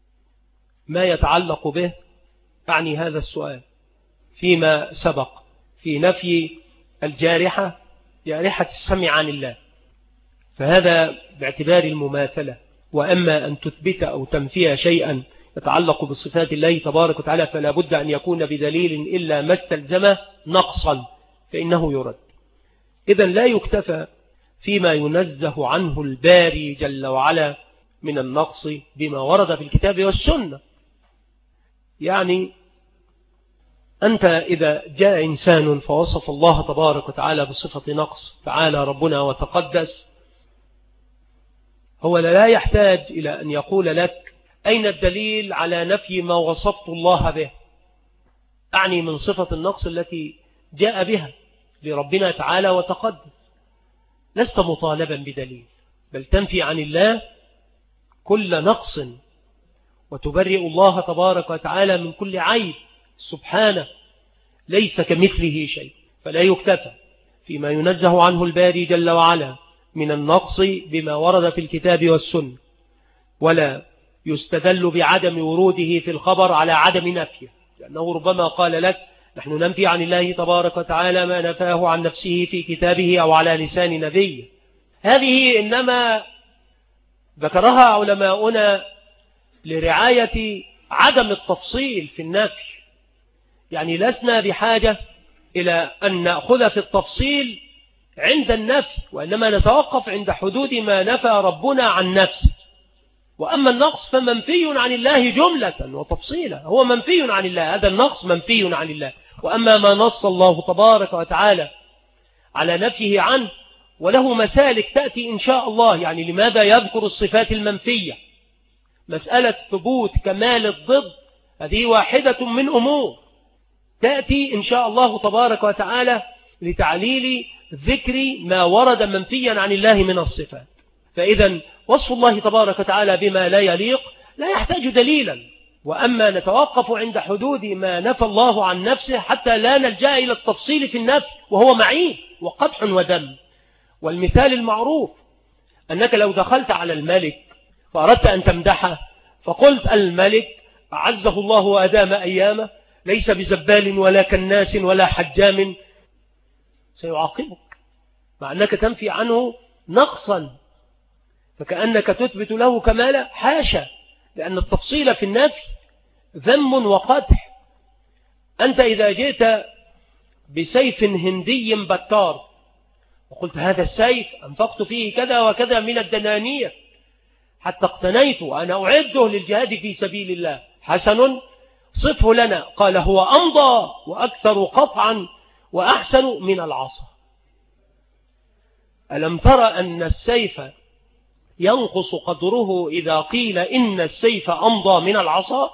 ما يتعلق به، أعني هذا السؤال فيما سبق في نفي الجارحة جارحة السمع عن الله، فهذا باعتبار المماثلة. وأما أن تثبت أو تنفي شيئا يتعلق بصفات الله تبارك وتعالى فلا بد أن يكون بدليل إلا ما استلزم نقصا فإنه يرد. إذن لا يكتفى فيما ينزه عنه الباري جل وعلا من النقص بما ورد في الكتاب والسنة. يعني أنت إذا جاء إنسان فوصف الله تبارك وتعالى بصفة نقص تعالى ربنا وتقدس، هو لا يحتاج إلى أن يقول لك أين الدليل على نفي ما وصفت الله به، أعني من صفة النقص التي جاء بها لربنا تعالى وتقدس. لست مطالبا بدليل، بل تنفي عن الله كل نقص وتبرئ الله تبارك وتعالى من كل عيب، سبحانه ليس كمثله شيء. فلا يكتفى فيما ينزه عنه الباري جل وعلا من النقص بما ورد في الكتاب والسنة، ولا يستدل بعدم وروده في الخبر على عدم نفيه، لأنه ربما قال لك نحن ننفي عن الله تبارك وتعالى ما نفاه عن نفسه في كتابه أو على لسان نبيه. هذه إنما ذكرها علماؤنا لرعاية عدم التفصيل في النفي، يعني لسنا بحاجة إلى أن نأخذ في التفصيل عند النفي، وإنما نتوقف عند حدود ما نفى ربنا عن نفسه. وأما النقص فمنفي عن الله جملة وتفصيلا، هو منفي عن الله، هذا النقص منفي عن الله. وأما ما نص الله تبارك وتعالى على نفيه عنه وله مسالك تأتي إن شاء الله. يعني لماذا يذكر الصفات المنفية؟ مسألة ثبوت كمال الضد هذه واحدة من أمور تأتي إن شاء الله تبارك وتعالى لتعليل ذكر ما ورد منفيا عن الله من الصفات. فإذا وصف الله تبارك وتعالى بما لا يليق لا يحتاج دليلا. وأما نتوقف عند حدود ما نفى الله عن نفسه حتى لا نلجأ إلى التفصيل في النفي، وهو معيب وقدح ودم. والمثال المعروف أنك لو دخلت على الملك فأردت أن تمدحه فقلت الملك أعزه الله وأدام أيامه ليس بزبال ولا كناس ولا حجام، سيعاقبك مع أنك تنفي عنه نقصا، فكأنك تثبت له كمالا. حاشا، لأن التفصيل في النفي ذم وقدح. أنت إذا جئت بسيف هندي بتار وقلت هذا السيف أنفقت فيه كذا وكذا من الدنانير حتى اقتنيت وأنا أعده للجهاد في سبيل الله، حسن، صفه لنا. قال هو أمضى وأكثر قطعا وأحسن من العصا. ألم ترى أن السيف ينقص قدره إذا قيل إن السيف أمضى من العصا؟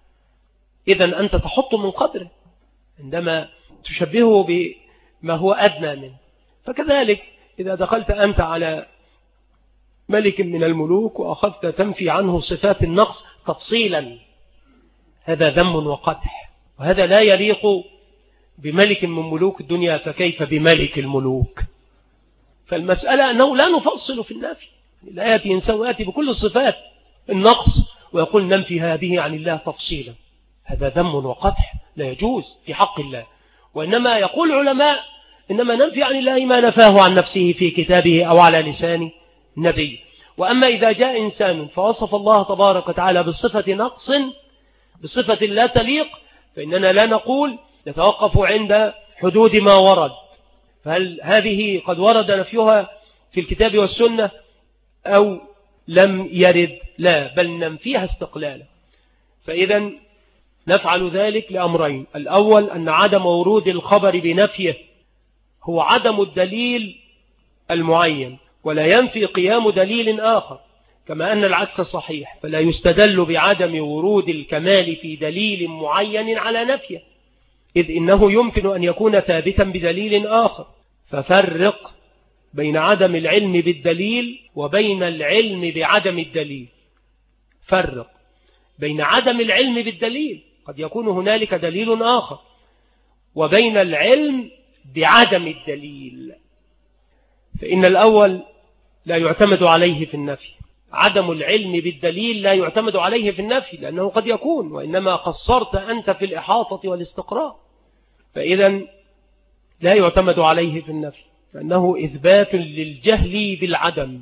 إذن أنت تحط من قدره عندما تشبهه بما هو أدنى منه. فكذلك إذا دخلت أنت على ملك من الملوك وأخذت تنفي عنه صفات النقص تفصيلا، هذا ذم وقدح، وهذا لا يليق بملك من ملوك الدنيا، فكيف بملك الملوك؟ فالمسألة أنه لا نفصل في النفي. لا يأتي إنسان ويأتي بكل صفات النقص ويقول ننفي هذه عن الله تفصيلا، هذا ذم وقدح لا يجوز في حق الله. وإنما يقول العلماء إنما ننفي عن الله ما نفاه عن نفسه في كتابه أو على لسان نبي. وأما إذا جاء إنسان فوصف الله تبارك وتعالى بصفة نقص بصفة لا تليق، فإننا لا نقول نتوقف عند حدود ما ورد، فهل هذه قد ورد نفيها في الكتاب والسنة أو لم يرد؟ لا، بل ننفيها استقلالا. فإذا نفعل ذلك لأمرين: الأول أن عدم ورود الخبر بنفيه هو عدم الدليل المعين، ولا ينفي قيام دليل آخر، كما أن العكس صحيح، فلا يستدل بعدم ورود الكمال في دليل معين على نفيه، إذ إنه يمكن أن يكون ثابتا بدليل آخر. ففرق بين عدم العلم بالدليل وبين العلم بعدم الدليل. فرق بين عدم العلم بالدليل، قد يكون هنالك دليل آخر، وبين العلم بعدم الدليل. فإن الأول لا يعتمد عليه في النفي، عدم العلم بالدليل لا يعتمد عليه في النفي، لأنه قد يكون، وإنما قصرت أنت في الإحاطة والاستقراء، فإذا لا يعتمد عليه في النفي، فإنه إثبات للجهل بالعدم.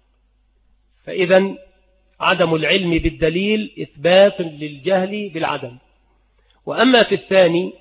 فإذا عدم العلم بالدليل إثبات للجهل بالعدم. وأما في الثاني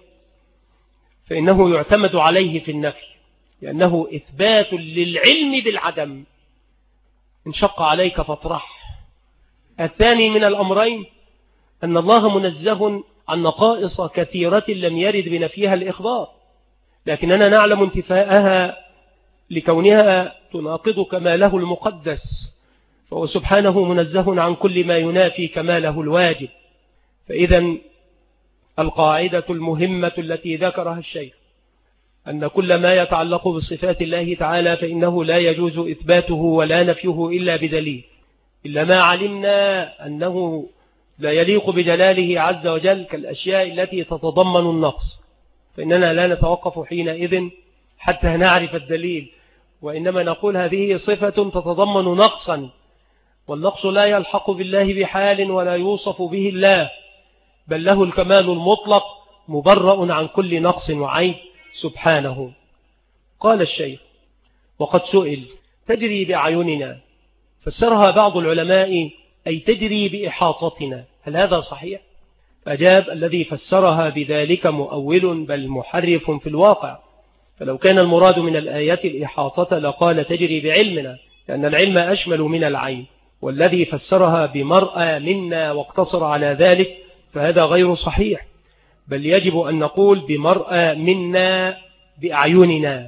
فإنه يعتمد عليه في النفي، لأنه إثبات للعلم بالعدم. إن شق عليك فاطرح. الثاني من الأمرين أن الله منزه عن نقائص كثيرة لم يرد بنفيها الإخبار، لكننا نعلم انتفاءها لكونها تناقض كماله المقدس، فهو سبحانه منزه عن كل ما ينافي كماله الواجب. فإذا القاعدة المهمة التي ذكرها الشيخ أن كل ما يتعلق بصفات الله تعالى فإنه لا يجوز إثباته ولا نفيه إلا بدليل، إلا ما علمنا أنه لا يليق بجلاله عز وجل كالأشياء التي تتضمن النقص، فإننا لا نتوقف حينئذ حتى نعرف الدليل، وإنما نقول هذه صفة تتضمن نقصا، والنقص لا يلحق بالله بحال ولا يوصف به الله، بل له الكمال المطلق مبرأ عن كل نقص وعيب سبحانه. قال الشيخ: وقد سئل تجري بأعيننا، فسرها بعض العلماء أي تجري بإحاطتنا، هل هذا صحيح؟ فأجاب: الذي فسرها بذلك مؤول بل محرف في الواقع، فلو كان المراد من الآية الإحاطة لقال تجري بعلمنا، لأن العلم أشمل من العين، والذي فسرها بمرأى منا واقتصر على ذلك فهذا غير صحيح، بل يجب أن نقول بمرأى منا بأعيننا.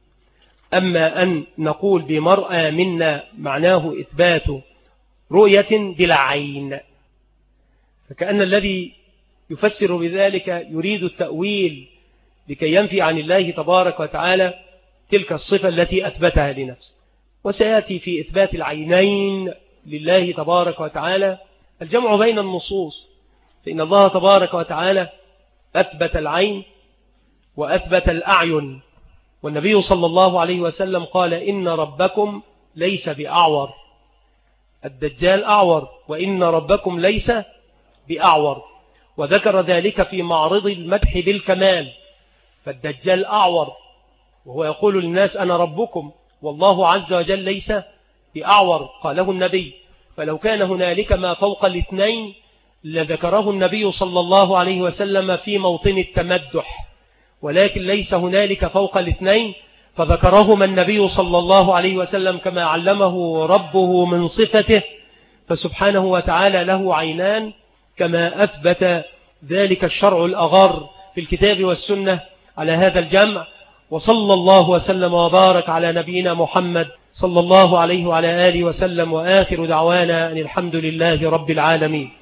أما أن نقول بمرأى منا معناه إثبات رؤية بلا عين، فكأن الذي يفسر بذلك يريد التأويل لكي ينفي عن الله تبارك وتعالى تلك الصفة التي أثبتها لنفسه. وسيأتي في إثبات العينين لله تبارك وتعالى الجمع بين النصوص، فإن الله تبارك وتعالى أثبت العين وأثبت الأعين، والنبي صلى الله عليه وسلم قال: إن ربكم ليس بأعور، الدجال أعور، وإن ربكم ليس بأعور، وذكر ذلك في معرض المدح بالكمال، فالدجال أعور وهو يقول للناس أنا ربكم، والله عز وجل ليس بأعور، قاله النبي. فلو كان هنالك ما فوق الاثنين لذكره النبي صلى الله عليه وسلم في موطن التمدح، ولكن ليس هنالك فوق الاثنين فذكرهما النبي صلى الله عليه وسلم كما علمه ربه من صفته، فسبحانه وتعالى له عينان كما أثبت ذلك الشرع الأغر في الكتاب والسنة على هذا الجمع، وصلى الله وسلم وبارك على نبينا محمد صلى الله عليه وعلى آله وسلم، وآخر دعوانا أن الحمد لله رب العالمين.